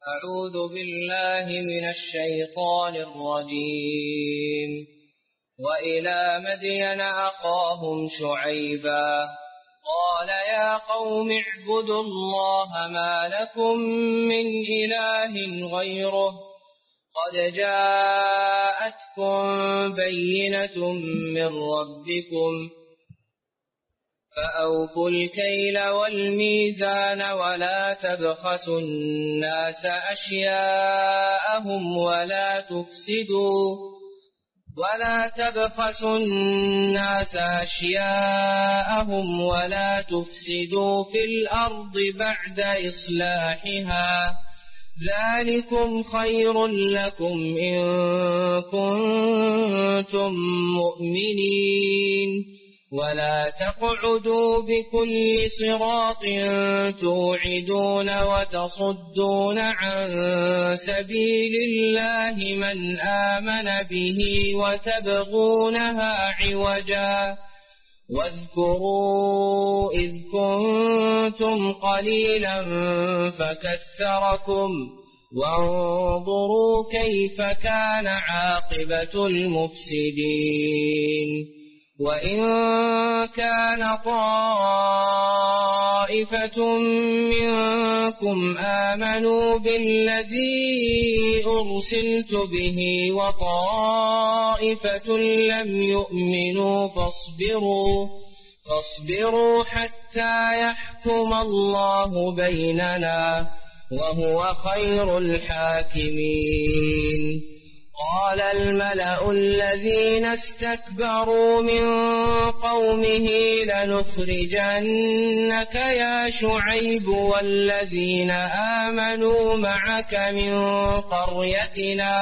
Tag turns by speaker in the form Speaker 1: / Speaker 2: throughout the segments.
Speaker 1: أعوذ بالله من الشيطان الرجيم. وإلى مدين أخاهم شعيبا قال يا قوم اعبدوا الله ما لكم من إله غيره قد جاءتكم بينة من ربكم فأوفوا الكيل والميزان ولا تبخسوا الناس أشياءهم ولا تفسدوا في الأرض بعد إصلاحها ذلكم خير لكم إن كنتم مؤمنين ولا تقعدوا بكل صراط توعدون وتصدون عن سبيل الله من آمن به وتبغونها عوجا واذكروا إذ كنتم قليلا فكثركم وانظروا كيف كان عاقبة المفسدين وإن كان طائفة منكم آمنوا بالذي أرسلت به وطائفة لم يؤمنوا فاصبروا حتى يحكم الله بيننا وهو خير الحاكمين. قال الملأ الذين استكبروا من قومه لنخرجنك يا شعيب والذين آمنوا معك من قريتنا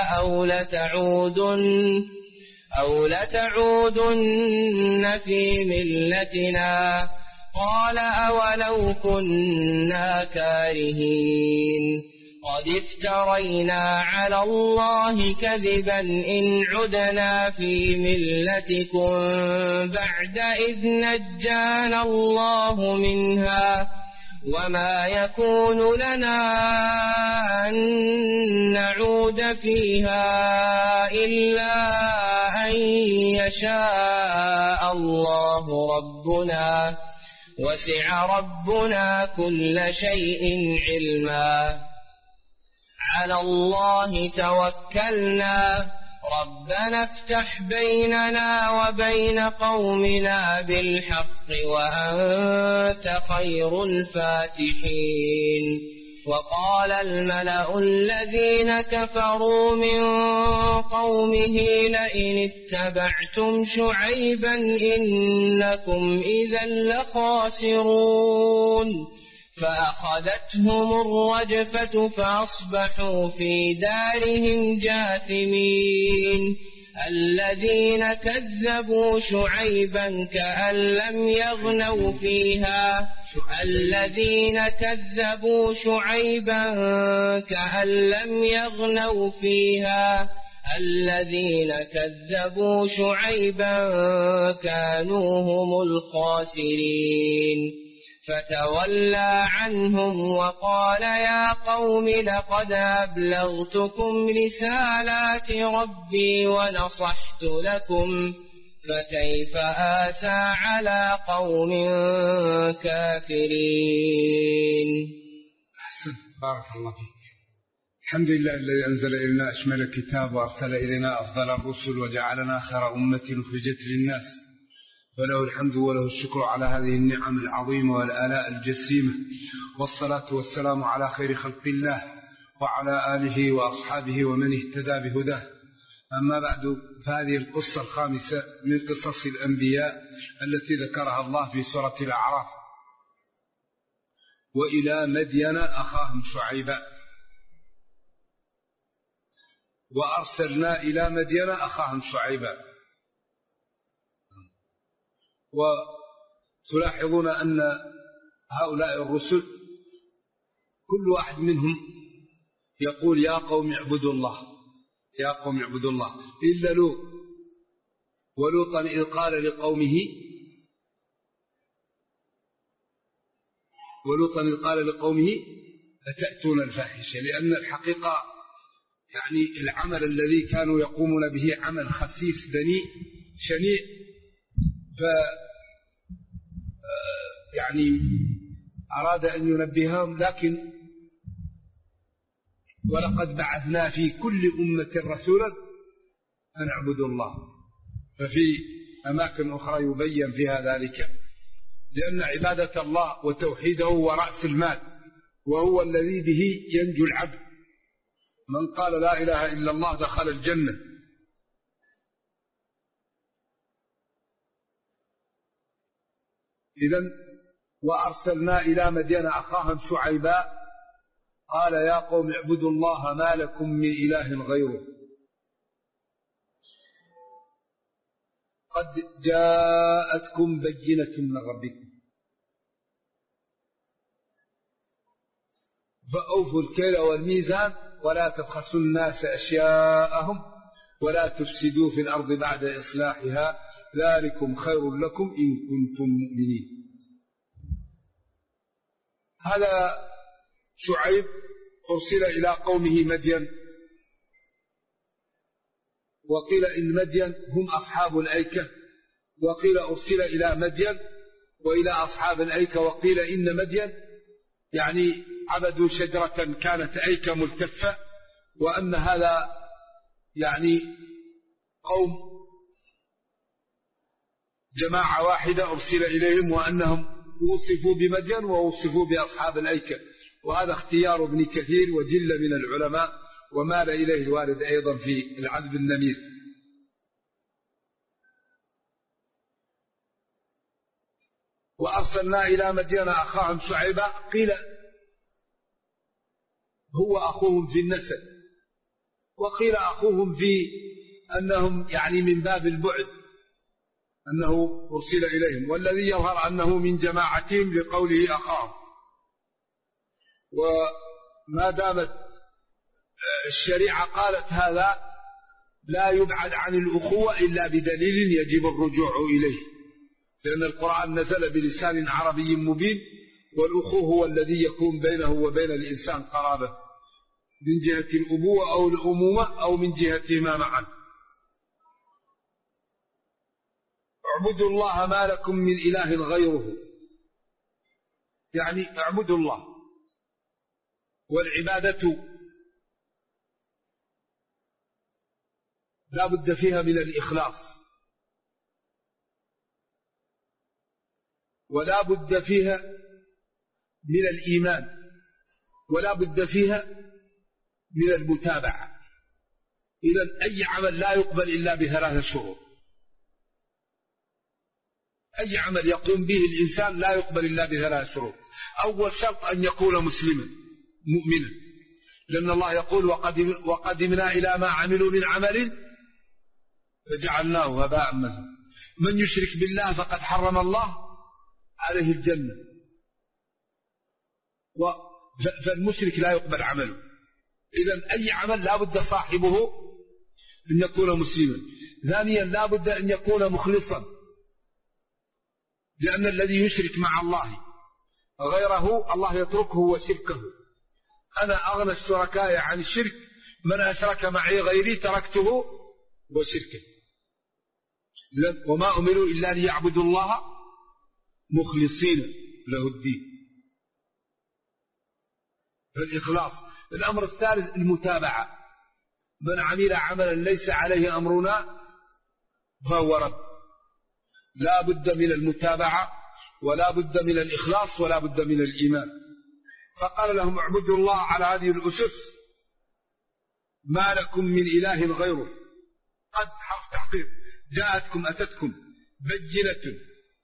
Speaker 1: أو لتعودن في ملتنا قال أولو كنا كارهين قد افترينا على الله كذبا إن عدنا في ملتكم بعد إذ نجانا الله منها وما يكون لنا أن نعود فيها إلا أن يشاء الله ربنا وسع ربنا كل شيء علما على الله توكلنا ربنا افتح بيننا وبين قومنا بالحق وأنت خير الفاتحين. وقال الملأ الذين كفروا من قومه لئن اتبعتم شعيبا إنكم إذا لخاسرون فأخذتهم الرجفة فأصبحوا في دارهم جاثمين. الذين كذبوا شعيبا كأن لم يغنوا فيها الذين كذبوا شعيبا كانوا هم الخاسرين. فتولى عنهم وقال يا قوم لقد أبلغتكم رسالات ربي ونصحت لكم فكيف آسى على قوم كافرين.
Speaker 2: بارك الله فيك. الحمد لله الذي أنزل إلينا أشمل الكتاب وأرسل إلينا أفضل الرسل وجعلنا خير أمة أخرجت للناس وله الحمد وله الشكر على هذه النعم العظيمة والآلاء الجسيمة والصلاة والسلام على خير خلق الله وعلى آله وأصحابه ومن اهتدى بهداه. أما بعد فهذه القصة الخامسة من قصص الأنبياء التي ذكرها الله في سورة الأعراف. وإلى مدين أخاهم شعيبا وأرسلنا إلى مدين أخاهم شعيبا. وتلاحظون أن هؤلاء الرسل كل واحد منهم يقول يا قوم اعبدوا الله يا قوم اعبدوا الله إلا لوط. ولوطا إذ قال لقومه أتأتون الفاحشة، لأن الحقيقة يعني العمل الذي كانوا يقومون به عمل خسيس دنيء شنيع، يعني أراد أن ينبههم. لكن ولقد بعثنا في كل أمة رسولا أن اعبدوا الله، ففي أماكن أخرى يبين فيها ذلك، لأن عبادة الله وتوحيده هو رأس المال، وهو الذي به ينجو العبد. من قال لا إله إلا الله دخل الجنة. إذن وأرسلنا إلى مدين أخاهم شعيبا قال يا قوم اعبدوا الله ما لكم من إله غيره قد جاءتكم بينة من ربكم فأوفوا الكيل والميزان ولا تبخسوا الناس أشياءهم ولا تفسدوا في الأرض بعد إصلاحها ذلكم خير لكم إن كنتم مؤمنين. هذا شعيب أرسل إلى قومه مدين، وقيل إن مدين هم أصحاب الأيكة، وقيل أرسل إلى مدين وإلى أصحاب الأيكة، وقيل إن مدين يعني عبدوا شجرة كانت أيكة ملتفة، وأن هذا يعني قوم جماعة واحدة أرسل إليهم، وأنهم وصفوا بمدين ووصفوا بأصحاب الأيكة. وهذا اختيار ابن كثير وجل من العلماء، ومال إليه الوارد أيضا في العذب النمير. وأرسلنا إلى مدين أخاهم شعيبا قيل هو أخوهم في النسب، وقيل أخوهم في أنهم يعني من باب البعد أنه أرسل إليهم، والذي يظهر أنه من جماعتهم لقوله أخاهم. وما دامت الشريعة قالت هذا لا يبعد عن الأخوة إلا بدليل يجب الرجوع إليه، لأن القرآن نزل بلسان عربي مبين، والأخوة هو الذي يكون بينه وبين الإنسان قرابة من جهة الأبوة أو الأمومة أو من جهتهما معا. اعبدوا الله ما لكم من إله غيره، يعني اعبدوا الله. والعبادة لا بد فيها من الإخلاص، ولا بد فيها من الإيمان، ولا بد فيها من المتابعة. إذن أي عمل لا يقبل إلا بثلاثة شروط. أي عمل يقوم به الإنسان لا يقبل إلا بثلاثة شروط. أول شرط أن يكون مسلما مؤمنا، لأن الله يقول وقدمنا إلى ما عملوا من عمل فجعلناه هباء منثورا. من يشرك بالله فقد حرم الله عليه الجنة، فالمشرك لا يقبل عمله. إذن أي عمل لا بد صاحبه أن يكون مسلما. ثانيا لا بد أن يكون مخلصا، لأن الذي يشرك مع الله غيره الله يتركه وشركه. أنا أغنى الشركاء عن الشرك، من أشرك معي غيري تركته وشركه. وما أمروا إلا ليعبدوا الله مخلصين له الدين، فالإخلاص. الأمر الثالث المتابعة، من عمل عملا ليس عليه أمرنا فهو رد. لا بد من المتابعة، ولا بد من الإخلاص، ولا بد من الإيمان. فقال لهم اعبدوا الله على هذه الأسس ما لكم من إله غيره. قد حرف تحقيق، جاءتكم أتتكم بينة،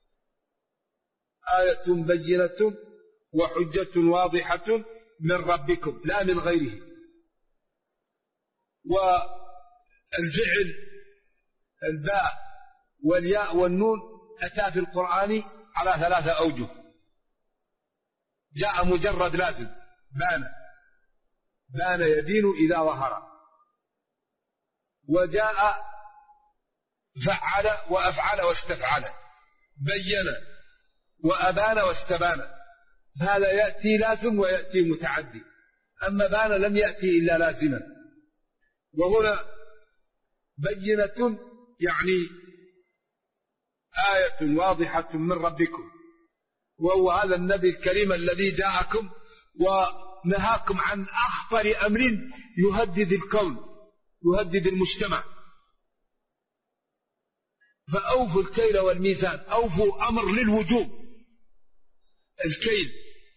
Speaker 2: آية بينة وحجة واضحة من ربكم لا من غيره. والفعل الباء والياء والنون أتى في القرآن على ثلاثة أوجه. جاء مجرد لازم بان يبين إذا ظهر، وجاء فعل وأفعل واستفعل، بين وأبان واستبان. هذا يأتي لازم ويأتي متعدي. أما بان لم يأتي إلا لازما. وهنا بينة يعني آية واضحة من ربكم، وهو هذا النبي الكريم الذي جاءكم ونهاكم عن أخطر أمر يهدد الكون، يهدد المجتمع. فأوفوا الكيل والميزان، أوفوا أمر للوجوب. الكيل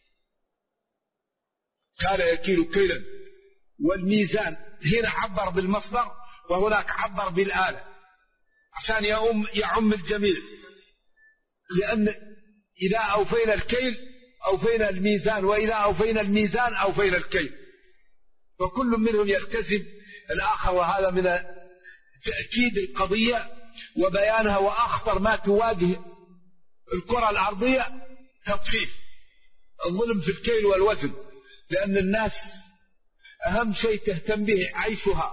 Speaker 2: كان يكيل كيلا، والميزان هنا عبر بالمصدر وهناك عبر بالآلة عشان يعم الجميع، لأن إذا أوفينا الكيل أوفينا الميزان، وإذا أوفينا الميزان أوفينا الكيل، فكل منهم يلتزم الآخر. وهذا من تأكيد القضية وبيانها. وأخطر ما تواجه الكرة الأرضية تطفيف الظلم في الكيل والوزن، لأن الناس أهم شيء تهتم به عيشها.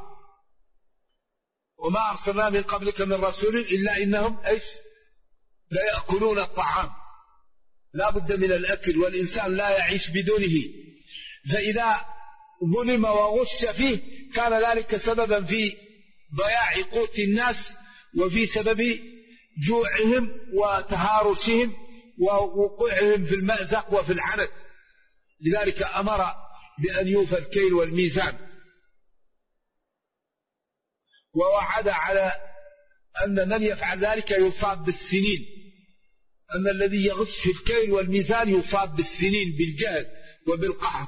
Speaker 2: وما أرسلنا من قبلك من رسول إلا إنهم لا يأكلون الطعام، لا بد من الأكل، والإنسان لا يعيش بدونه. فإذا ظلم وغش فيه كان ذلك سببا في ضياع قوت الناس وفي سبب جوعهم وتهارشهم ووقوعهم في المأزق وفي العنت. لذلك أمر بأن يوفى الكيل والميزان، ووعد على أن من يفعل ذلك يصاب بالسنين، أن الذي يغش في الكيل والميزان يصاب بالسنين، بالجهل وبالقحط.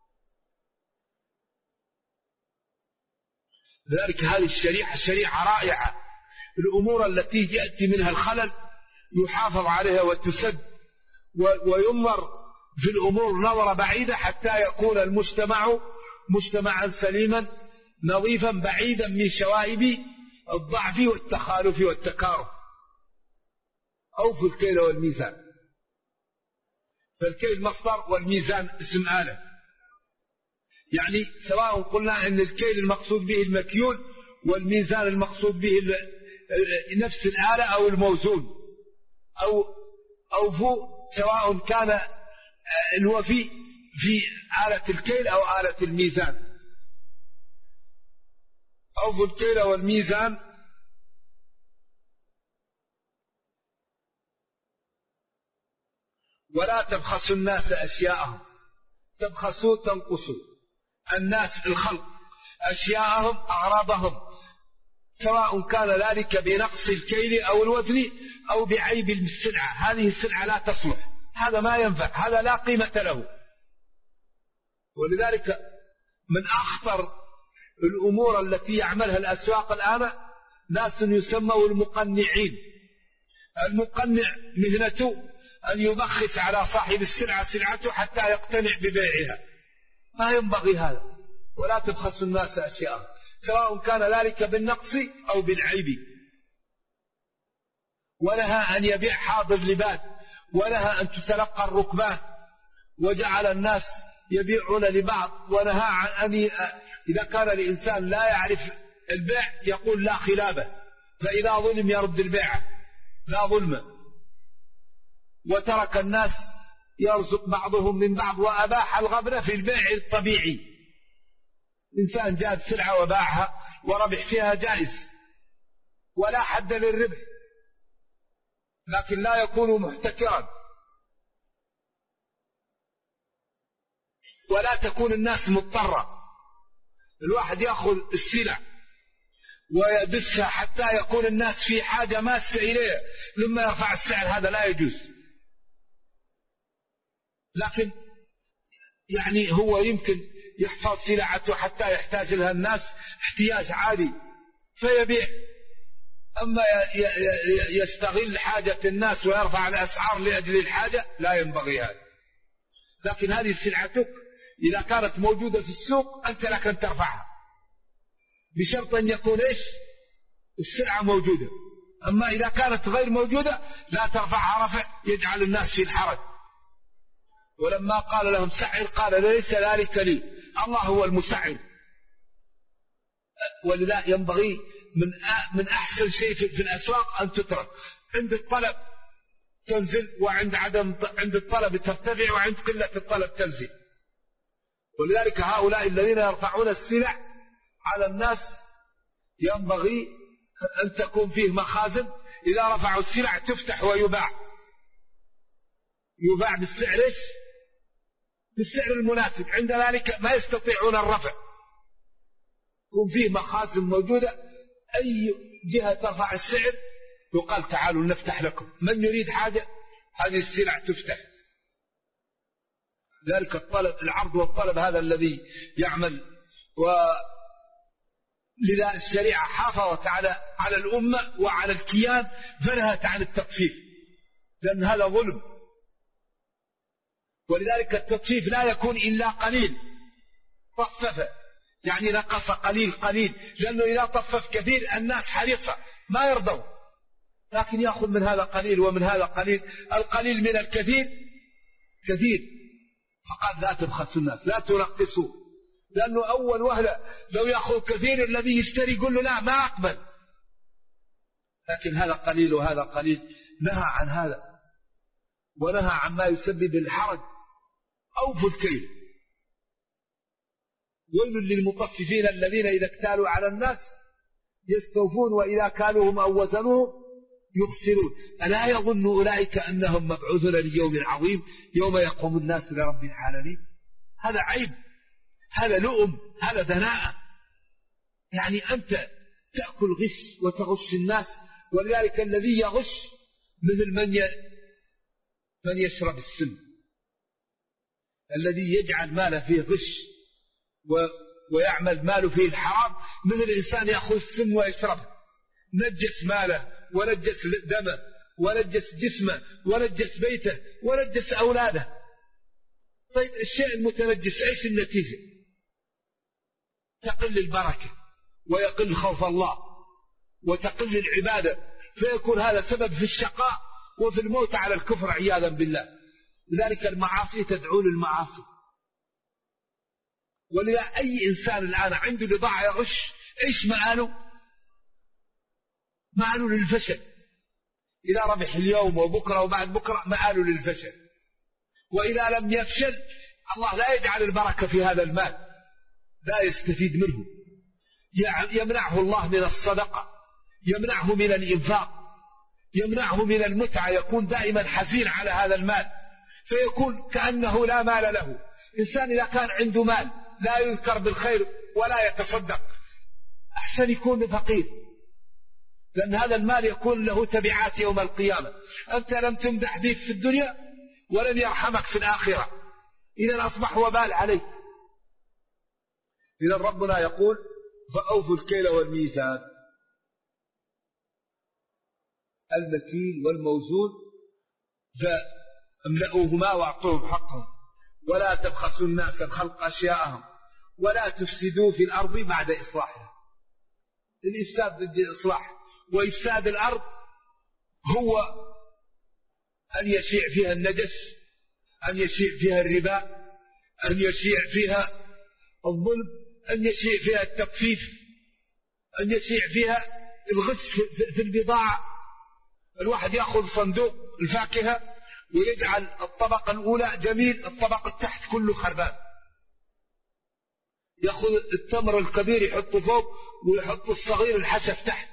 Speaker 2: لذلك هذه الشريعة رائعة. الأمور التي يأتي منها الخلل يحافظ عليها وتسد، وينظر في الأمور نظرة بعيدة حتى يكون المجتمع مجتمعا سليما نظيفا بعيدا من شوائب الضعف والتخالف والتكارث. أوفوا الكيل والميزان. فالكيل مصدر والميزان اسم آلة، يعني سواء قلنا أن الكيل المقصود به المكيول والميزان المقصود به نفس الآلة أو الموزون، أو أوفوا سواء كان الوفي في آلة الكيل أو آلة الميزان. أوفوا الكيل والميزان ولا تبخسوا الناس أشياءهم. تبخسوا تنقصوا الناس الخلق أشياءهم أغراضهم، سواء كان ذلك بنقص الكيل أو الوزن أو بعيب السلعة. هذه السلعة لا تصلح، هذا ما ينفع، هذا لا قيمة له. ولذلك من أخطر الأمور التي يعملها الأسواق الآن ناس يسموا المقنعين. المقنع مهنته أن يبخس على صاحب السلعة سلعته حتى يقتنع ببيعها، ما ينبغي هذا. ولا تبخسوا الناس أشياء، سواء كان ذلك بالنقص أو بالعيب. ونهى أن يبيع حاضر لباد، ونهى أن تتلقى الركبان، وجعل الناس يبيعون لبعض. ونهى عن أن إذا كان الإنسان لا يعرف البيع يقول لا خلابة، فإذا ظلم يرد البيع لا ظلم. وترك الناس يرزق بعضهم من بعض، وأباح الغبن في البيع الطبيعي. إنسان جاب سلعة وباعها وربح فيها جائز ولا حد للربح، لكن لا يكون محتكرا. ولا تكون الناس مضطرة، الواحد يأخذ السلع ويدسها حتى يكون الناس في حاجة ماسة إليه لما يرفع السعر، هذا لا يجوز. لكن يعني هو يمكن يحفظ سلعته حتى يحتاج لها الناس احتياج عالي فيبيع. أما يستغل حاجة الناس ويرفع الأسعار لأجل الحاجة لا ينبغي هذا. لكن هذه سلعتك إذا كانت موجودة في السوق أنت لك أن ترفعها، بشرط أن يكون السلعة موجودة. أما إذا كانت غير موجودة لا ترفعها رفع يجعل الناس في الحرج. ولما قال لهم سعر قال ليس ذلك لي، الله هو المسعر. ولذا ينبغي من أحسن شيء في الأسواق أن تترك. عند الطلب تنزل، وعند عند الطلب ترتفع، وعند قلة الطلب تنزل.
Speaker 3: ولذلك هؤلاء الذين يرفعون السلع على الناس ينبغي أن تكون فيه مخازن، إذا رفعوا السلع تفتح ويباع، يباع بالسعر إيش؟ بالسعر المناسب، عند ذلك ما يستطيعون الرفع، يكون فيه مخازن موجودة، أي جهة ترفع السعر يقال تعالوا نفتح لكم، من يريد حاجة هذه السلع تفتح. ذلك الطلب، العرض والطلب هذا الذي يعمل. ولذا الشريعة حافظت على الأمة وعلى الكيان، فنهت عن التطفيف، لأن هذا ظلم. ولذلك التطفيف لا يكون إلا قليل، طفف يعني نقص قليل قليل، لأنه إذا طفف كثير الناس حريصة ما يرضوا، لكن يأخذ من هذا قليل ومن هذا قليل، القليل من الكثير كثير. فقال لا تبخسوا الناس، لا تنقصوا، لأنه أول وهلة لو يأخذ كثير الذي يشتري يقول له لا ما أقبل، لكن هذا قليل وهذا قليل. نهى عن هذا، ونهى عما يسبب الحرج. أوفوا الكيل، ويل للمطففين الذين إذا اكتالوا على الناس يستوفون وإذا كالوهم أو وزنوهم يخسرون. ألا يظن أولئك أنهم مبعوثون ليوم عظيم يوم يقوم الناس لرب العالمين؟ هذا عيب، هذا لؤم، هذا دناءة. يعني أنت تأكل غش وتغش الناس. ولذلك الذي يغش مثل من يشرب السم، الذي يجعل ماله فيه غش ويعمل ماله فيه الحرام، مثل الإنسان يأخذ السم ويشربه، نجس ماله ونجس دمه ونجس جسمه ونجس بيته ونجس أولاده. طيب الشيء المتنجس ايش النتيجة؟ تقل البركة ويقل خوف الله وتقل العبادة، فيكون هذا سبب في الشقاء وفي الموت على الكفر عياذا بالله. لذلك المعاصي تدعو للمعاصي. ولذا أي إنسان الآن عنده بضاعة يغش ايش مآله؟ مآله للفشل. إذا ربح اليوم وبكرة وبعد بكرة مآله للفشل. وإذا لم يفشل الله لا يجعل البركة في هذا المال، لا يستفيد منه، يمنعه الله من الصدقة، يمنعه من الإنفاق، يمنعه من المتعة، يكون دائما حزين على هذا المال، فيكون كأنه لا مال له. إنسان إذا كان عنده مال لا يذكر بالخير ولا يتصدق، أحسن يكون فقير، لأن هذا المال يكون له تبعات يوم القيامة. أنت لم تمدح به في الدنيا ولن يرحمك في الآخرة، إذا أصبح وبال عليك. إذا ربنا يقول فأوفوا الكيل والميزان، المكيل والموزون فاملأوهما واعطوهم حقهم، ولا تبخسوا الناس الخلق أشياءهم، ولا تفسدوا في الأرض بعد إصلاحها. الإفساد ضد الإصلاح، وإفساد الأرض هو أن يشيع فيها النجس، أن يشيع فيها الربا، أن يشيع فيها الظلم، أن يشيع فيها التطفيف، أن يشيع فيها الغش في البضاعة. الواحد يأخذ صندوق الفاكهة ويجعل الطبقة الأولى جميل، الطبقة التحت كله خربان. يأخذ التمر الكبير يحطه فوق ويحط الصغير الحشف تحت.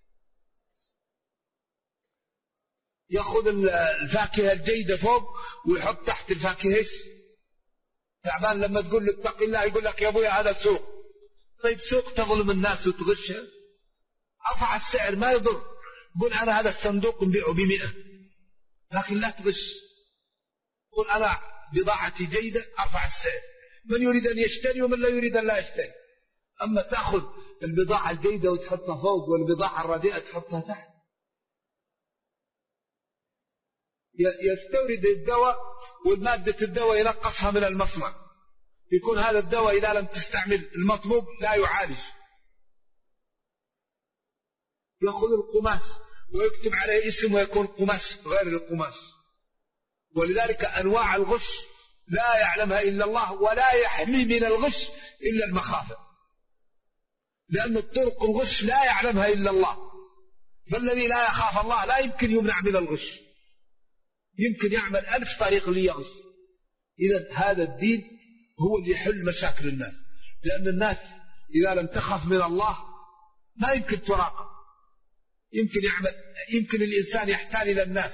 Speaker 3: يأخذ الفاكهة الجيدة فوق ويحط تحت الفاكهة تعبان. لما تقول له اتق الله يقول لك يا أبويا هذا سوق. طيب سوق تظلم الناس وتغشها؟ أرفع السعر ما يضر، قل أنا هذا الصندوق نبيعه ب100، لكن لا تغش. قل أنا بضاعتي جيدة أرفع السعر، من يريد أن يشتري ومن لا يريد أن لا يشتري. أما تأخذ البضاعة الجيدة وتحطها فوق والبضاعة الرديئة تحطها تحت. يستورد الدواء والمادة الدواء ينقصها من المصنع، يكون هذا الدواء إذا لم تستعمل المطلوب لا يعالج. يأخذ القماش ويكتب عليه اسم ويكون قماش غير القماش. ولذلك أنواع الغش لا يعلمها إلا الله، ولا يحمي من الغش إلا المخافة، لأن الطرق الغش لا يعلمها إلا الله. فالذي لا يخاف الله لا يمكن يمنع من الغش، يمكن يعمل 1000 طريق ليغش. إذا هذا الدين هو اللي يحل مشاكل الناس، لأن الناس إذا لم تخف من الله ما يمكن تراقب. يمكن الإنسان يحتال إلى الناس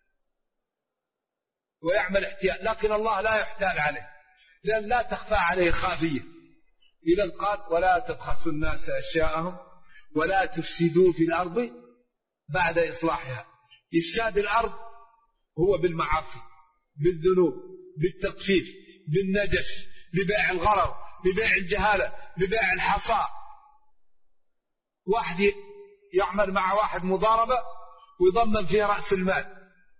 Speaker 3: ويعمل احتيال، لكن الله لا يحتال عليه، لأن لا تخفى عليه خافية. إذا قال ولا تبخسوا الناس أشياءهم ولا تفسدوا في الأرض بعد إصلاحها. إفساد الأرض هو بالمعاصي، بالذنوب، بالتطفيف، بالنجش، ببيع الغرر، ببيع الجهالة، ببيع الحصى. واحد يعمل مع واحد مضاربة ويضمن فيها رأس المال.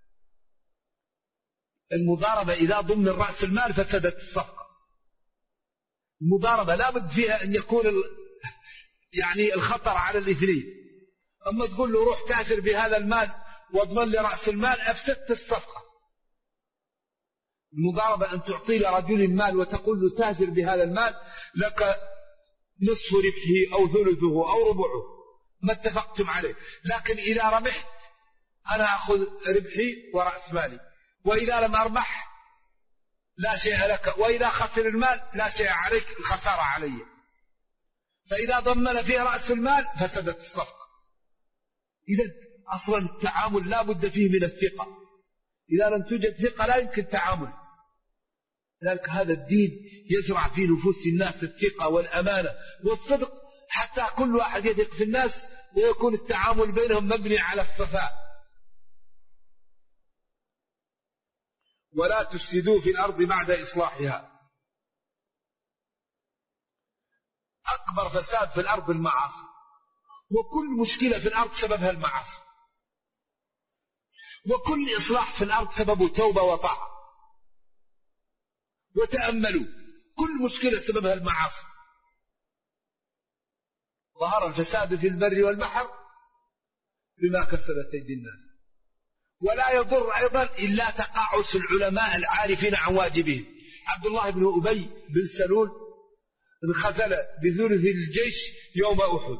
Speaker 3: المضاربة إذا ضمن رأس المال فسدت الصفقة. المضاربة لا بد فيها أن يكون يعني الخطر على الاثنين. أما تقول له روح تاجر بهذا المال واضمن لي رأس المال، أفسدت الصفقة. المضاربة أن تعطي لرجل مال وتقول له تاجر بهذا المال لك نصف ربحه أو ثلثه أو ربعه، ما اتفقتم عليه. لكن إذا ربحت أنا أخذ ربحي ورأس مالي، وإذا لم أربح لا شيء لك، وإذا خسر المال لا شيء عليك، الخسارة علي. فإذا ضمن فيه رأس المال فسدت الصفقة. إذا أصلا التعامل لا بد فيه من الثقة. إذا لم توجد ثقة لا يمكن تعامل. لذلك هذا الدين يزرع في نفوس الناس الثقة والأمانة والصدق، حتى كل واحد يثق في الناس ويكون التعامل بينهم مبني على الصفاء. ولا تفسدوا في الأرض بعد إصلاحها. أكبر فساد في الأرض المعاصي، وكل مشكلة في الأرض سببها المعاصي، وكل إصلاح في الأرض سببه توبة وطاعة. وتأملوا كل مشكلة سببها المعاصي. ظهر الفساد في البر والبحر بما كسبت أيدي الناس. ولا يضر أيضا إلا تقاعس العلماء العارفين عن واجبهم. عبد الله بن أبي بن سلول انخذل بثلث الجيش يوم أحد،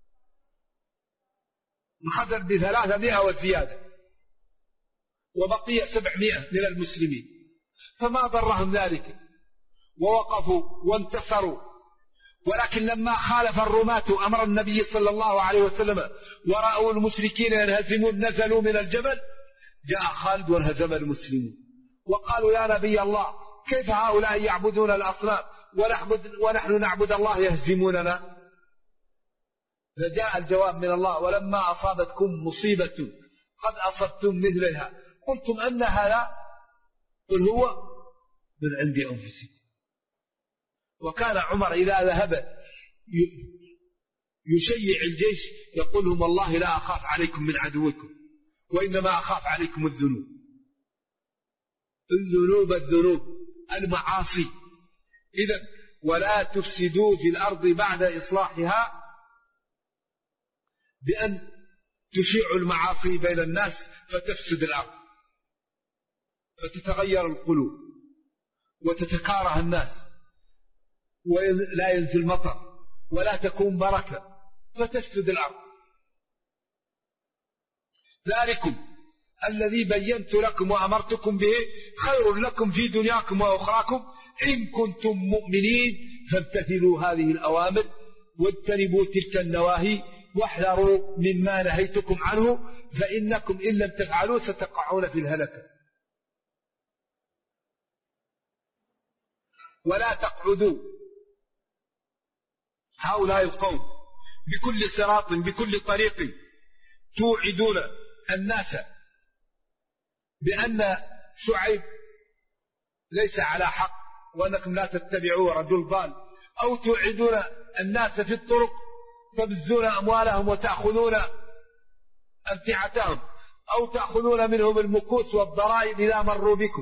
Speaker 3: انخذل ب300 وزيادة، وبقي 700 من المسلمين، فما ضرهم ذلك ووقفوا وانتصروا. ولكن لما خالف الرماة أمر النبي صلى الله عليه وسلم ورأوا المشركين ينهزمون نزلوا من الجبل، جاء خالد وانهزم المسلمون وقالوا يا نبي الله كيف هؤلاء يعبدون الأصنام ونحن نعبد الله يهزموننا؟ فجاء الجواب من الله ولما أصابتكم مصيبة قد أصبتم مثلها قلتم أن هذا، قل هو من عند أنفسكم. وكان عمر إذا ذهب يشيع الجيش يقول لهم والله لا أخاف عليكم من عدوكم وإنما أخاف عليكم الذنوب. الذنوب المعاصي. إذن ولا تفسدوا في الأرض بعد إصلاحها بأن تشيع المعاصي بين الناس فتفسد الأرض، فتتغير القلوب وتتكاره الناس ولا ينزل مطر ولا تكون بركة فتفسد الأرض. ذلكم الذي بينت لكم وأمرتكم به خير لكم في دنياكم وأخراكم إن كنتم مؤمنين فامتثلوا هذه الأوامر واجتنبوا تلك النواهي واحذروا مما نهيتكم عنه فإنكم إن لم تفعلوا ستقعون في الهلكة. ولا تقعدوا هؤلاء القوم بكل صراط بكل طريق توعدون الناس بأن شعيب ليس على حق وأنكم لا تتبعوا رجل ضال، أو توعدون الناس في الطرق تبذون أموالهم وتأخذون أمتعتهم أو تأخذون منهم المكوس والضرائب إذا مروا بكم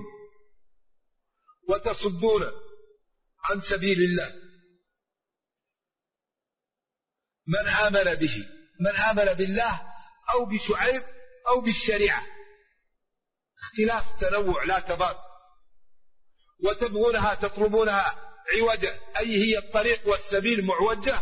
Speaker 3: وتصدون عن سبيل الله. من آمن بالله أو بشعيب أو بالشريعة، اختلاف تنوع لا تضاد، وتبغونها تطلبونها عوجة أي هي الطريق والسبيل معوجة.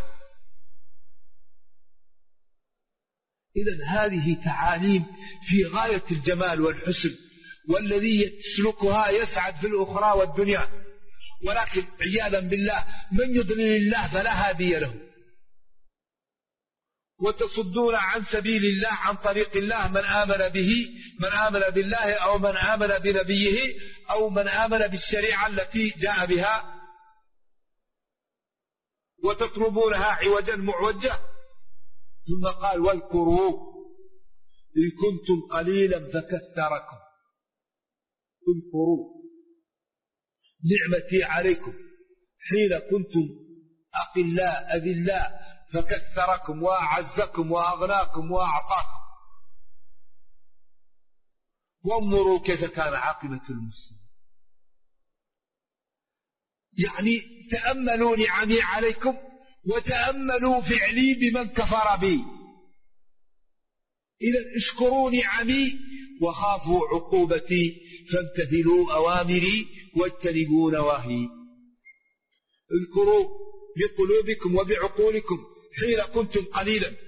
Speaker 3: إذن هذه تعاليم في غاية الجمال والحسن، والذي يسلكها يسعد في الأخرى والدنيا. ولكن عياذا بالله من يضلل الله فلا هادي له. وتصدون عن سبيل الله عن طريق الله من آمن به، من آمن بالله أو من آمن بنبيه أو من آمن بالشريعة التي جاء بها، وتطلبونها عوجا معوجة. ثم قال واذكروا إن كنتم قليلا فكثركم. اذكروا نعمتي عليكم حين كنتم أقلاء أذلاء فكثركم وأعزكم وأغناكم وأعطاكم. وانظروا كيف كان عاقبة المسلمين. يعني تأملوا نعمي عليكم وتأملوا فعلي بمن كفر بي. إذا اشكروا نعمي وخافوا عقوبتي فامتثلوا أوامري واجتنبوا نواهي. اذكروا بقلوبكم وبعقولكم حين كنتم قليلا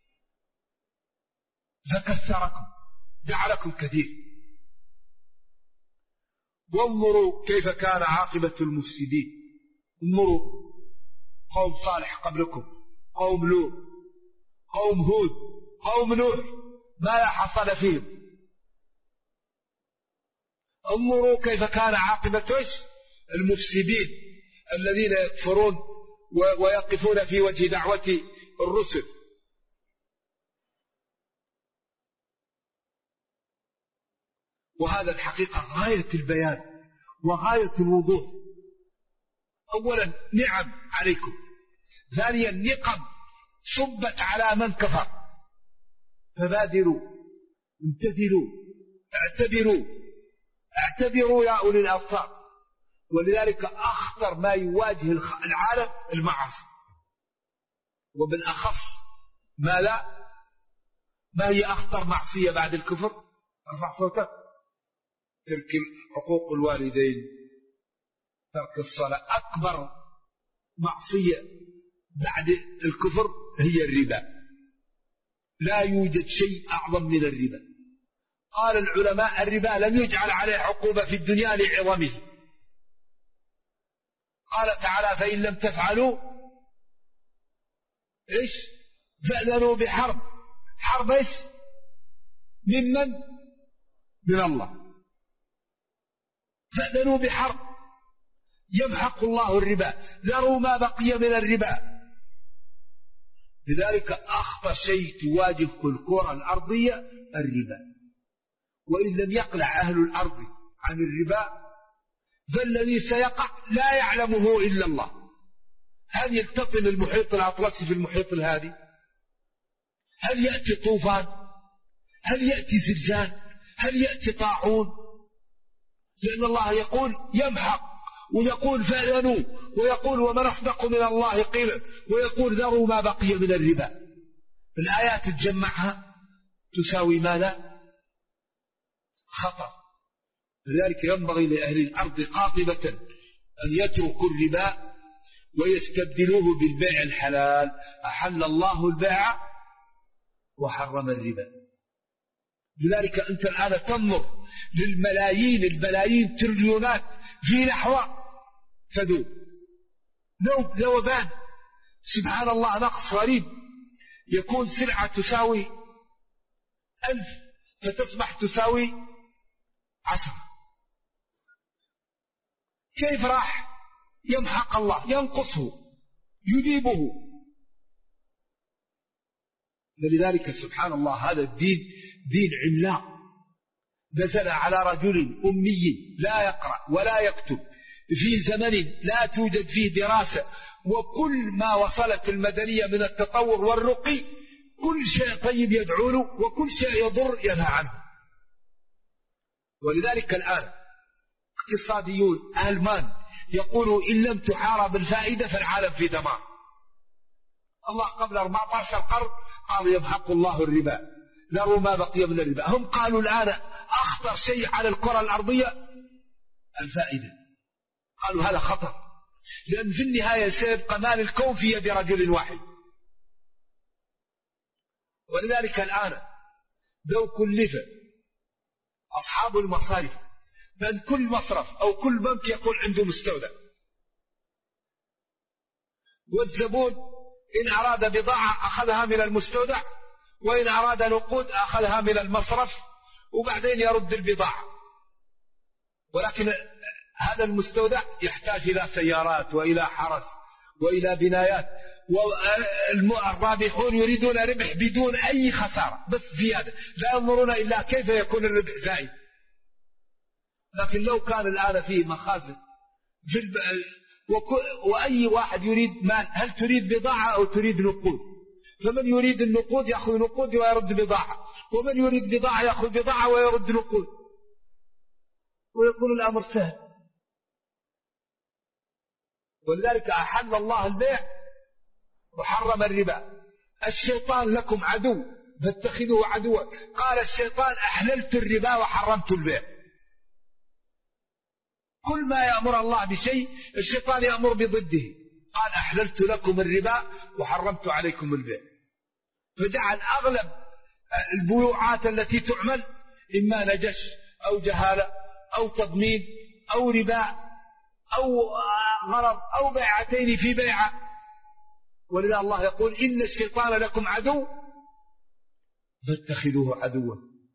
Speaker 3: فكثركم جعلكم كثير. وانظروا كيف كان عاقبة المفسدين. انظروا قوم صالح قبلكم، قوم لوط، قوم هود، قوم نوح، ما حصل فيهم. انظروا كيف كان عاقبة المفسدين الذين يكفرون ويقفون في وجه دعوة الرسل. وهذا الحقيقة غاية البيان وغاية الوضوح. أولا نعم عليكم، ثانيا نقم صبت على من كفر. فبادروا امتثلوا اعتبروا يا أولي الأبصار. ولذلك أخطر ما يواجه العالم المعاصي، وبالأخص ما هي أخطر معصية بعد الكفر؟ ارفع صوتك. ترك حقوق الوالدين، ترك الصلاة. أكبر معصية بعد الكفر هي الربا. لا يوجد شيء أعظم من الربا. قال العلماء الربا لم يجعل عليه عقوبة في الدنيا لعظمه. قال تعالى فإن لم تفعلوا إيش؟ فأذنوا بحرب. حرب إيش؟ ممن؟ من الله. فأذنوا بحرب يمحق الله الربا، ذروا ما بقي من الربا. لذلك أخطر شيء تواجه الكرة الأرضية الربا. وإن لم يقلع أهل الأرض عن الربا فالذي سيقع لا يعلمه إلا الله. هل يلتطم المحيط الأطلسي في المحيط الهادي؟ هل يأتي طوفان؟ هل يأتي زلزال؟ هل يأتي طاعون؟ لأن الله يقول يمحق، ويقول فأذنوا، ويقول ومن أصدق من الله قيلا، ويقول ذروا ما بقي من الربا. الآيات تجمعها تساوي ماذا؟ خطر. لذلك ينبغي لأهل الأرض قاطبة أن يتركوا الربا ويستبدلوه بالبيع الحلال. أحل الله البيع وحرم الربا. لذلك أنت الآن تنظر للملايين البلايين تريليونات في لحظة تدوب ذوبان. سبحان الله، نقص غريب. يكون سلعة تساوي 1000 فتصبح تساوي 10. كيف راح يمحق الله؟ ينقصه، يذيبه. لذلك سبحان الله هذا الدين دين عملاق نزل على رجل أمي لا يقرأ ولا يكتب في زمن لا توجد فيه دراسة، وكل ما وصلت المدنية من التطور والرقي كل شيء طيب يدعو له وكل شيء يضر ينهى عنه. ولذلك الآن اقتصاديون ألمان يقولوا إن لم تحارب الفائدة فالعالم في دمار. الله قبل 14 قرن قال يمحق الله الربا، ذروا ما بقي من الربا. هم قالوا الآن أخطر شيء على الكرة الأرضية الفائدة. قالوا هذا خطر، لأن في النهاية سيبقى مال الكون في يد رجل واحد. ولذلك الآن لو كلف أصحاب المصارف من كل مصرف أو كل بنك يكون عنده مستودع والزبون إن أراد بضاعة أخذها من المستودع، وإن أراد نقود أخذها من المصرف وبعدين يرد البضاعة. ولكن هذا المستودع يحتاج إلى سيارات وإلى حرس وإلى بنايات، والرابحون يريدون ربح بدون أي خسارة، بس زيادة، لا ينظرون إلا كيف يكون الربح زائد. لكن لو كان الآن فيه مخازن وأي واحد يريد مال، هل تريد بضاعة أو تريد نقود؟ فمن يريد النقود يأخذ نقود ويرد بضاعة، ومن يريد بضاعة يأخذ بضاعة ويرد نقود، ويكون الأمر سهل. ولذلك أحل الله البيع وحرم الربا. الشيطان لكم عدو فاتخذوه عدوا. قال الشيطان أحللت الربا وحرمت البيع. كل ما يأمر الله بشيء الشيطان يأمر بضده. قال أحللت لكم الربا وحرمت عليكم البيع، فجعل أغلب البيوعات التي تعمل إما نجش أو جهالة أو تضمين أو ربا أو غرض أو بيعتين في بيعة. ولذا الله يقول إن الشيطان لكم عدو فاتخذوه عدوا.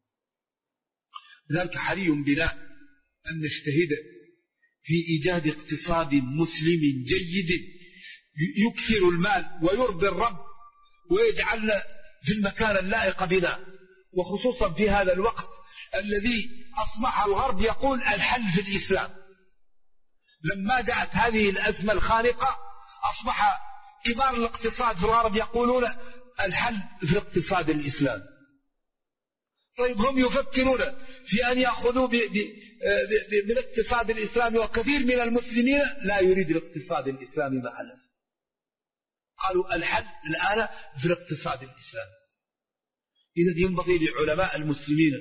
Speaker 3: لذلك حري بنا أن نجتهد في إيجاد اقتصاد مسلم جيد يكثر المال ويرضي الرب ويجعلنا في المكان اللائق بنا، وخصوصا في هذا الوقت الذي أصبح الغرب يقول الحل في الإسلام. لما جاءت هذه الأزمة الخانقة أصبح كبار الاقتصاد في الغرب يقولون الحل في الاقتصاد الإسلامي. طيب هم يفكرون في أن يأخذوا بالاقتصاد الإسلامي، وكثير من المسلمين لا يريد الاقتصاد الإسلامي مع الأسف. قالوا الحل الآن في الاقتصاد الإسلامي. إذا ينبغي لعلماء المسلمين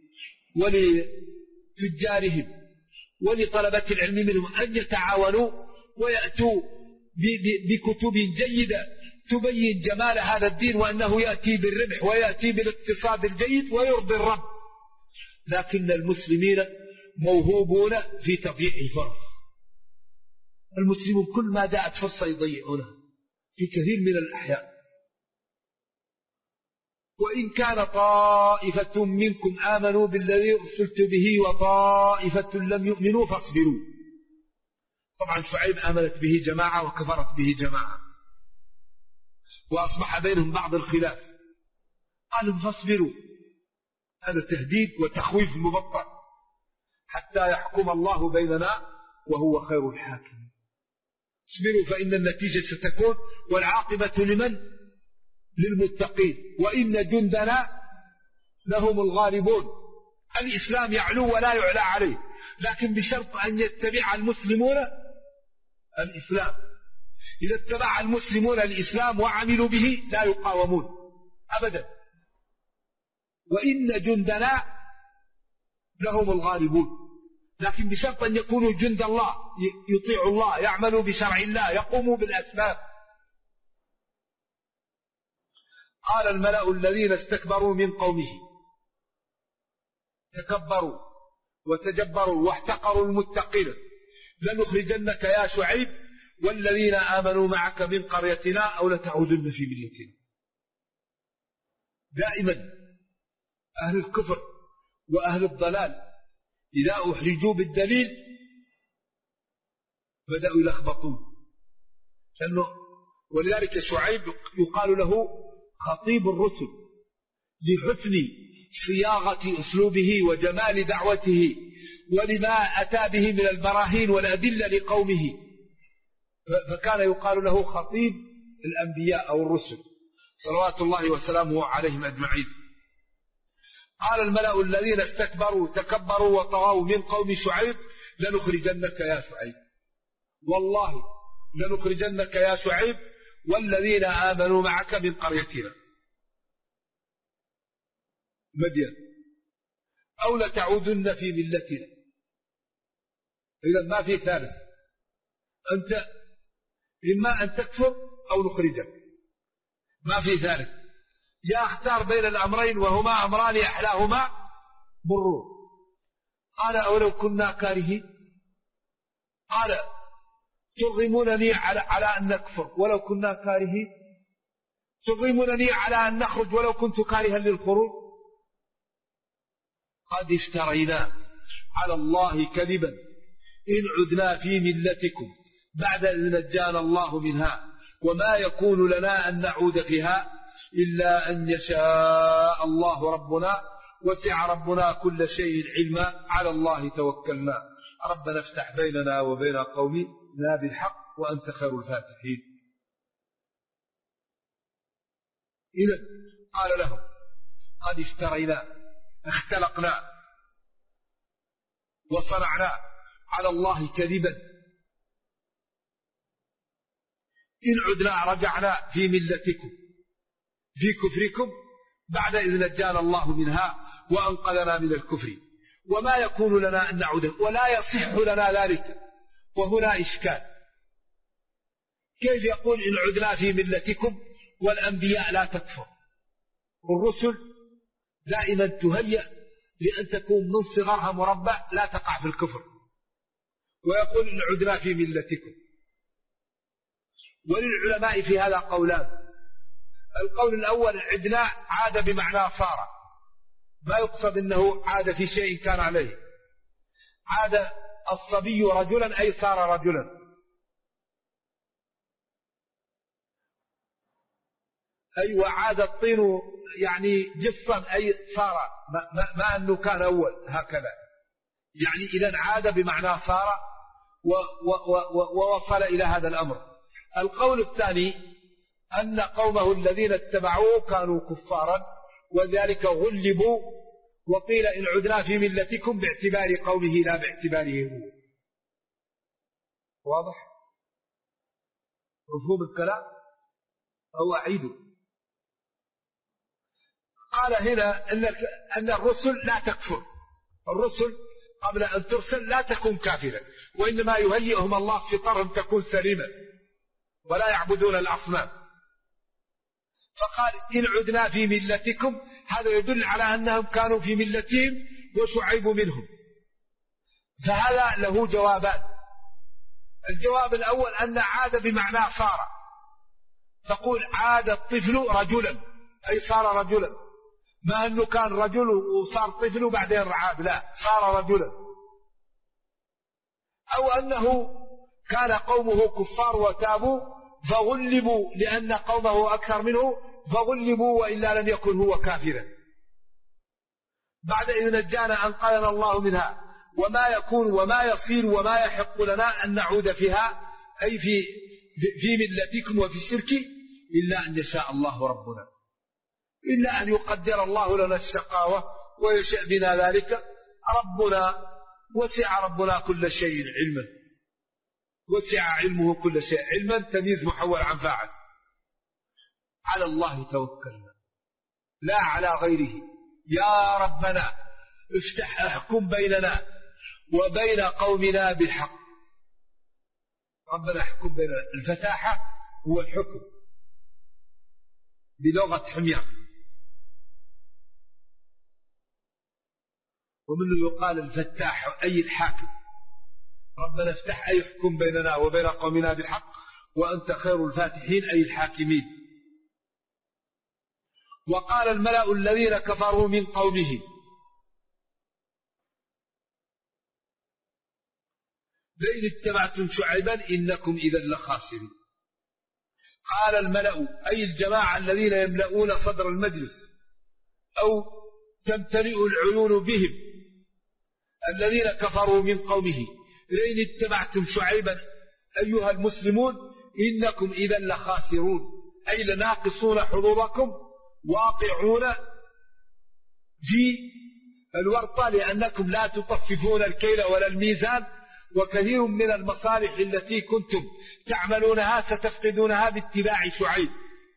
Speaker 3: ولتجارهم ولطلبة العلم منهم أن يتعاونوا ويأتوا بكتب جيدة تبين جمال هذا الدين، وأنه يأتي بالربح ويأتي بالاقتصاد الجيد ويرضي الرب. لكن المسلمين موهوبون في تضييع الفرص. المسلمون كل ما جاءت فرصة يضيعونها في كثير من الأحيان. وإن كان طائفة منكم آمنوا بالذي أرسلت به وطائفة لم يؤمنوا فاصبروا. طبعا شعيب آمنت به جماعة وكفرت به جماعة، وأصبح بينهم بعض الخلاف. قالوا فاصبروا، هذا تهديد وتخويف مبطل حتى يحكم الله بيننا وهو خير الحاكم. اصبروا فإن النتيجة ستكون، والعاقبة لمن؟ للمتقين، وإن جندنا لهم الغالبون. الإسلام يعلو ولا يعلى عليه، لكن بشرط أن يتبع المسلمون الإسلام. إذا اتبع المسلمون الإسلام وعملوا به لا يقاومون أبدا. وإن جندنا لهم الغالبون، لكن بشرط أن يكونوا جند الله، يطيعوا الله، يعملوا بشرع الله، يقوموا بالأسباب. قال الملأ الذين استكبروا من قومه، تكبروا وتجبروا واحتقروا المتقين، لنخرجنك يا شعيب والذين آمنوا معك من قريتنا أو لتعودن في ملتنا. دائما أهل الكفر وأهل الضلال إذا أحرجوا بالدليل بدأوا يلخبطون. ولذلك شعيب يقال له خطيب الرسل لحسن صياغة أسلوبه وجمال دعوته ولما أتى به من البراهين والأدلة لقومه، فكان يقال له خطيب الأنبياء أو الرسل صلوات الله وسلامه عليهم أجمعين. قال الملأ الذين استكبروا تكبروا وطغوا من قوم شعيب لنخرجنك يا شعيب، والله لنخرجنك يا شعيب والذين آمنوا معك من قريتنا مدين أو لتعودن في ملتنا. إذا ما في ثالث، أنت إما أن تكفر أو نخرجك، ما في ثالث. يا اختار بين الأمرين وهما أمران أحلاهما مرور. قال أولو كنا كارهين، قال ترغمونني على أن نكفر ولو كنا كارهين؟ ترغمونني على أن نخرج ولو كنت كارها للخروج؟ قد افترينا على الله كذبا إن عدنا في ملتكم بعد إذ نجانا الله منها وما يكون لنا أن نعود فيها إلا أن يشاء الله ربنا وسع ربنا كل شيء علما على الله توكلنا ربنا افتح بيننا وبين قومنا بالحق وأنت خير الفاتحين. إذا قال لهم قد افترينا اختلقنا وصنعنا على الله كذبا إن عدنا رجعنا في ملتكم في كفركم بعد إذ نجانا الله منها وأنقذنا من الكفر وما يكون لنا أن نعود ولا يصح لنا ذلك. وهنا إشكال، كيف يقول إن عدنا في ملتكم والأنبياء لا تكفر والرسل دائما تهيأ لأن تكون من صغرها مربع لا تقع في الكفر، ويقول إن عدنا في ملتكم. وللعلماء في هذا قولان. القول الأول عدنا عاد بمعنى صار، ما يقصد أنه عاد في شيء كان عليه، عاد الصبي رجلا أي صار رجلا. أي وعاد الطين يعني جصا أي صار ما أنه كان أول هكذا، يعني إذا عاد بمعنى صار ووصل إلى هذا الأمر. القول الثاني أن قومه الذين اتبعوه كانوا كفارا وذلك غلبوا وقيل إن عدنا في ملتكم باعتبار قومه لا باعتباره هو. واضح مفهوم الكلام أو أعيده؟ قال هنا أن الرسل لا تكفر، الرسل قبل أن ترسل لا تكون كافرا، وإنما يهيئهم الله فطرهم تكون سليمة ولا يعبدون الأصنام. فقال إن عدنا في ملتكم، هذا يدل على أنهم كانوا في ملتهم وشعيب منهم. فهذا له جوابان. الجواب الأول أن عاد بمعنى صار، تقول عاد الطفل رجلا أي صار رجلا، ما أنه كان رجل وصار طفل بعدين عاد، لا صار رجلا. أو أنه كان قومه كفار وتابوا فغلبوا لأن قومه أكثر منه فغلبوا وإلا لم يكن هو كافرا بعد إذ نجانا أنقذنا الله منها وما يكون وما يصير وما يحق لنا أن نعود فيها أي في ملتكم وفي الشرك إلا أن يشاء الله ربنا، إلا أن يقدر الله لنا الشقاوة ويشاء بنا ذلك. ربنا وسع ربنا كل شيء علما، وسع علمه كل شيء علما تمييز محول عن فاعل. على الله توكلنا لا على غيره. يا ربنا احكم بيننا وبين قومنا بالحق. ربنا احكم بيننا، الفتاحة هو الحكم بلغة حمير، ومنه يقال الفتاح أي الحاكم. ربنا افتح أي احكم بيننا وبين قومنا بالحق وأنت خير الفاتحين أي الحاكمين. وقال الملأ الذين كفروا من قومه لئن اتبعتم شعيبا إنكم إذا لخاسرون. قال الملأ أي الجماعة الذين يملؤون صدر المجلس أو تمتلئ العيون بهم الذين كفروا من قومه لئن اتبعتم شعيبا أيها المسلمون إنكم إذا لخاسرون أي لناقصون حظوظكم واقعون في الورطة لأنكم لا تطففون الكيل ولا الميزان، وكثير من المصالح التي كنتم تعملونها ستفقدونها باتباع شعيب.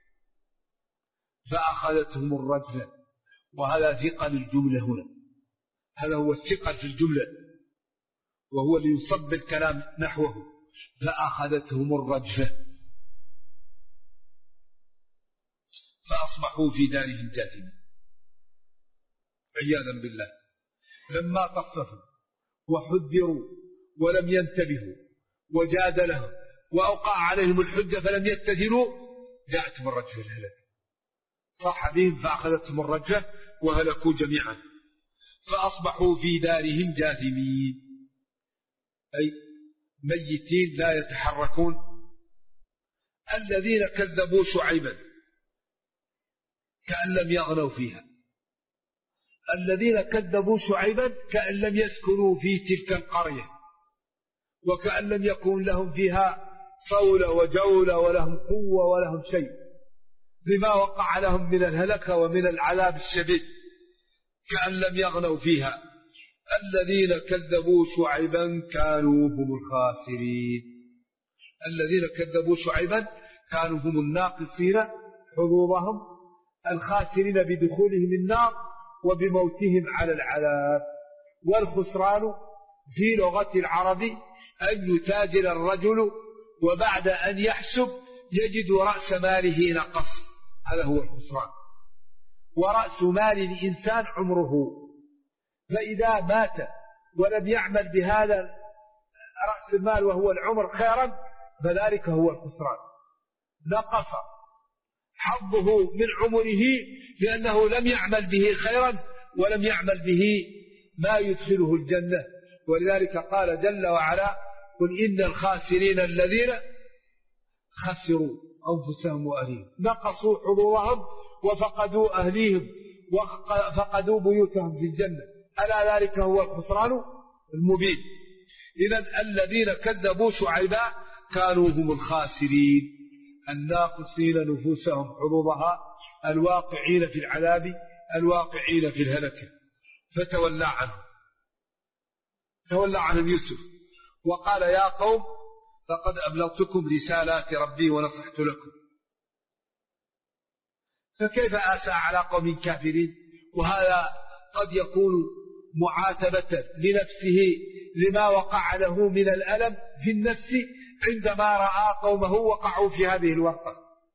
Speaker 3: فأخذتهم الرجفة، وهذا ثقل الجملة هنا، هذا هو الثقل في الجملة وهو اللي يصب الكلام نحوه. فأخذتهم الرجفة فأصبحوا في دارهم جاثمين عياذا بالله. لما طففوا وحذروا ولم ينتبهوا وجادلهم وأوقع عليهم الحجة فلم يتزنوا جاءتهم الرجفة الهلاك، صح بهم فأخذتهم الرجفة وهلكوا جميعا، فأصبحوا في دارهم جاثمين، أي ميتين لا يتحركون. الذين كذبوا شعيبا كأن لم يغنوا فيها، الذين كذبوا شعيبا كأن لم يسكنوا في تلك القرية، وكأن لم يكن لهم فيها صولة وجولة ولهم قوة ولهم شيء، بما وقع لهم من الهلكة ومن العذاب الشديد، كأن لم يغنوا فيها. الذين كذبوا شعيبا كانوا هم الخاسرين، الذين كذبوا شعيبا كانوا هم الناقصين حظوظهم، الخاسرين بدخولهم النار وبموتهم على العذاب. والخسران في لغة العرب أن يتاجر الرجل وبعد أن يحسب يجد رأس ماله نقص، هذا هو الخسران. ورأس مال الإنسان عمره، فإذا مات ولم يعمل بهذا رأس المال وهو العمر خيرا فذلك هو الخسران، نقص حظه من عمره لأنه لم يعمل به خيرا ولم يعمل به ما يدخله الجنة. ولذلك قال جل وعلا: قل إن الخاسرين الذين خسروا أنفسهم وأهليهم، نقصوا حظوظهم وفقدوا أهليهم وفقدوا بيوتهم في الجنة، ألا ذلك هو الخسران المبين. إذن الذين كذبوا شعيبا كانوا هم الخاسرين، الناقصين نفوسهم حظوظها، الواقعين في العذاب، الواقعين في الهلكة. فتولى عنهم، تولى عنهم يوسف وقال: يا قوم لقد أبلغتكم رسالات ربي ونصحت لكم، فكيف آسى على قوم كافرين؟ وهذا قد يكون معاتبة لنفسه لما وقع له من الألم في النفس عندما رأى قومه وقعوا في هذه الورطة،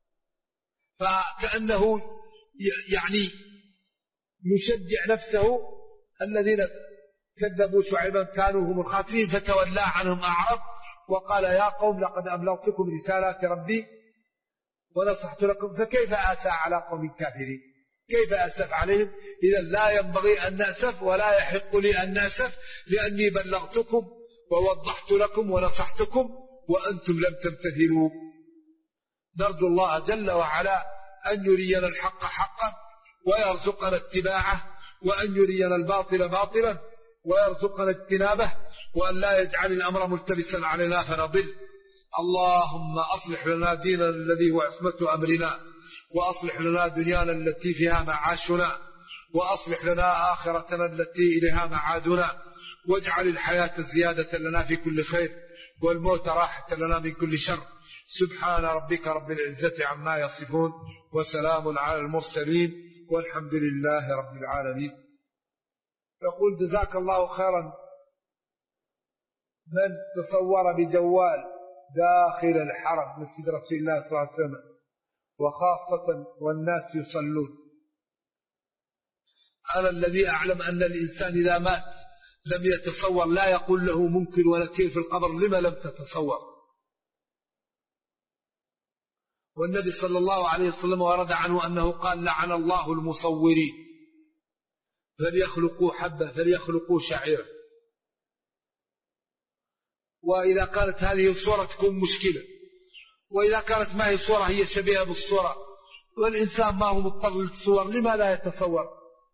Speaker 3: فكأنه يعني يشجع نفسه. الذين كذبوا شعيبا كانوا هم الخاسرين، فتولى عنهم أعرض وقال: يا قوم لقد أبلغتكم رسالات ربي ونصحت لكم، فكيف آسى على قوم كافرين؟ كيف أسف عليهم؟ إذا لا ينبغي أن نأسف ولا يحق لي أن نأسف، لأني بلغتكم ووضحت لكم ونصحتكم وأنتم لم تمتثلوا. نرجو الله جل وعلا أن يرينا الحق حقا ويرزقنا اتباعه، وأن يرينا الباطل باطلا ويرزقنا اجتنابه، وأن لا يجعل الأمر ملتبسا علينا فنضل. اللهم أصلح لنا ديننا الذي هو عصمة أمرنا، وأصلح لنا دنيانا التي فيها معاشنا، وأصلح لنا آخرتنا التي إليها معادنا، واجعل الحياة زيادة لنا في كل خير والموت راحة لنا من كل شر. سبحان ربك رب العزة عما يصفون، وسلام على المرسلين، والحمد لله رب العالمين. يقول: جزاك الله خيرا من تصور بجوال داخل الحرم مسجد رسول الله صلى الله عليه وسلم، وخاصة والناس يصلون. أنا الذي أعلم أن الإنسان إذا مات لم يتصور، لا يقول له منكر ونكير في القبر: لما لم تتصور؟ والنبي صلى الله عليه وسلم ورد عنه أنه قال: لعن الله المصورين، فليخلقوا حبة فليخلقوا شعيرة. وإذا كانت هذه الصورة تكون مشكلة، وإذا كانت ما هي صورة هي شبيهة بالصورة، والإنسان ما هو مضطر للصور، لما لا يتصور؟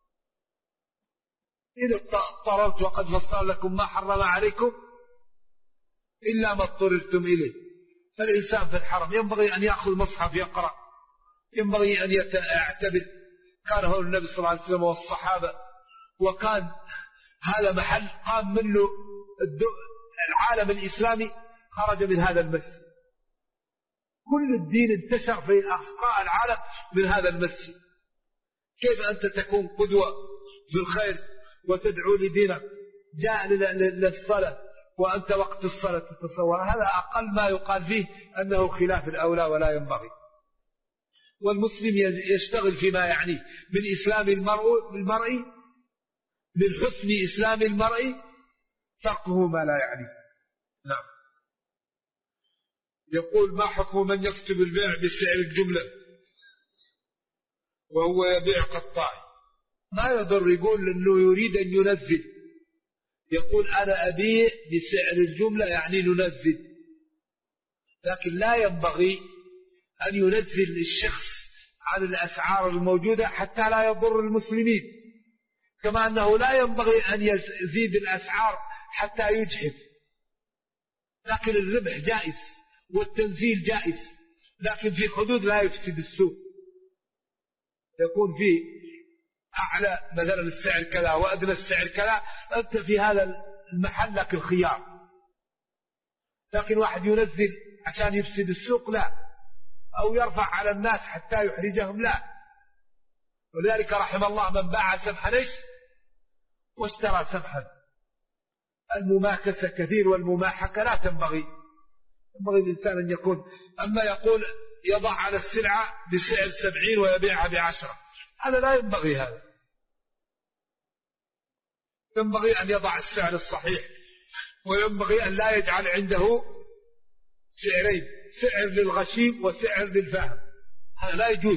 Speaker 3: إذا اضطررت وقد فصل لكم ما حرم عليكم إلا ما اضطررتم إليه. فالإنسان في الحرم ينبغي أن يأخذ مصحف يقرأ، ينبغي أن يعتبر. كان هو النبي صلى الله عليه وسلم والصحابة، وكان هذا محل قام منه العالم الإسلامي، خرج من هذا المسجد، كل الدين انتشر في أفقاع العالم من هذا المسجد. كيف أنت تكون قدوة في الخير وتدعو لدينك، جاء للصلاة وأنت وقت الصلاة تتصور؟ هذا أقل ما يقال فيه أنه خلاف الأولى ولا ينبغي. والمسلم يشتغل فيما يعنيه من إسلام المرء، من حسن إسلام المرء تركه ما لا يعنيه. نعم. يقول ما حكم من يكتب البيع بسعر الجملة وهو يبيع قطاعي؟ ما يضر، يقول أنه يريد أن ينزل، يقول أنا أبيع بسعر الجملة يعني ننزل، لكن لا ينبغي أن ينزل الشخص عن الأسعار الموجودة حتى لا يضر المسلمين، كما أنه لا ينبغي أن يزيد الأسعار حتى يجحف. لكن الربح جائز والتنزيل جائز، لكن في حدود لا يفسد السوق، يكون في أعلى مثلا السعر كذا وأدنى السعر كذا، أنت في هذا المحل لك الخيار. لكن واحد ينزل عشان يفسد السوق لا، أو يرفع على الناس حتى يحرجهم لا. ولذلك رحم الله من باع سمحا واشترى سمحا. المماكسة كثير والمماحكة لا تنبغي، ينبغي الإنسان أن يكون، أما يقول يضع على السلعة بسعر 70 ويبيعها ب10، هذا لا ينبغي. هذا ينبغي أن يضع السعر الصحيح، وينبغي أن لا يجعل عنده سعرين، سعر للغشيم وسعر للفاهم، هذا لا يجوز.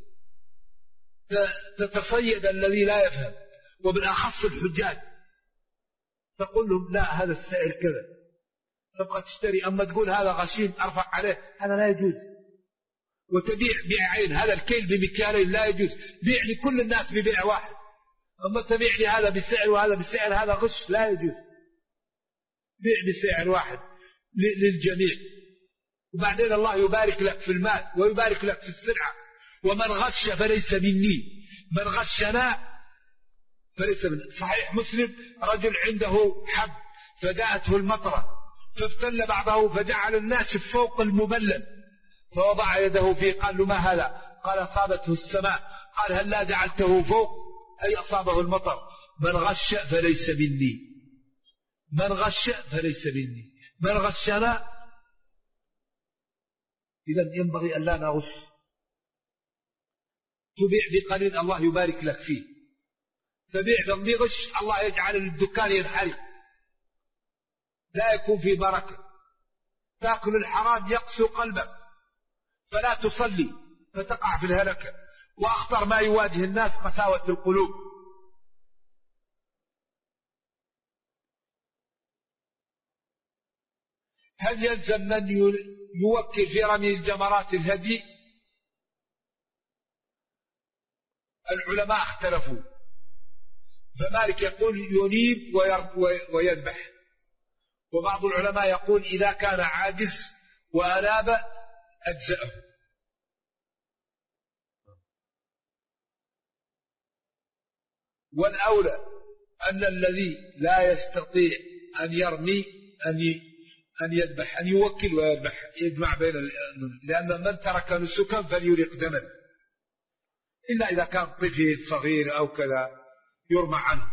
Speaker 3: تتصيد الذي لا يفهم، وبالأخص الحجاج، تقول لهم لا هذا السعر كذا، تبقى تشتري. أما تقول هذا غشيم أرفع عليه، هذا لا يجوز. وتبيع بيعين، هذا الكيل بمكيالين لا يجوز. بيع لكل الناس ببيع واحد، أما تبيع لي هذا بسعر وهذا بسعر، هذا غش لا يجوز. بيع بسعر واحد للجميع، وبعدين الله يبارك لك في المال ويبارك لك في السلعة. ومن غش فليس مني، من غشنا فليس مني. صحيح مسلم رجل عنده حب فجاءته المطرة فابتل بعضه فجعل الناشف فوق المبلل، فوضع يده فيه، قال له ما هذا؟ قال أصابته السماء. قال هل لا جعلته فوق؟ أي أصابه المطر. من غش فليس مني، من غش فليس مني، من غشنا. إذن ينبغي أن لا نغش. تبيع بقليل الله يبارك لك فيه، تبيع بغش الله يجعل الدكان ينحرق، لا يكون في بركة. تأكل الحرام يقسو قلبك، فلا تصلي فتقع في الهلكة. وأخطر ما يواجه الناس قساوة القلوب. هل يلزم من يوكل في رمي الجمرات الهدي؟ العلماء اختلفوا، فمالك يقول ينيب ويذبح، وبعض العلماء يقول إذا كان عاجز وأناب أجزأه. والأولى أن الذي لا يستطيع أن يرمي أن يذبح، أن يوكل ويذبح، يجمع بين، لأن من ترك نسكا فليرق دما، إلا إذا كان طفل صغير أو كذا يرمى عنه،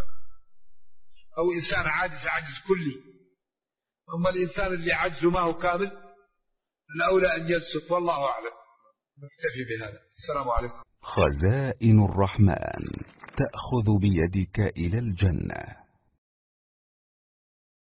Speaker 3: أو إنسان عاجز كلي. أما الإنسان اللي عجزه ما هو كامل الأولى أن ينسك، والله أعلم. نكتفي بهذا. السلام عليكم.
Speaker 4: خزائن الرحمن تأخذ بيدك إلى الجنة.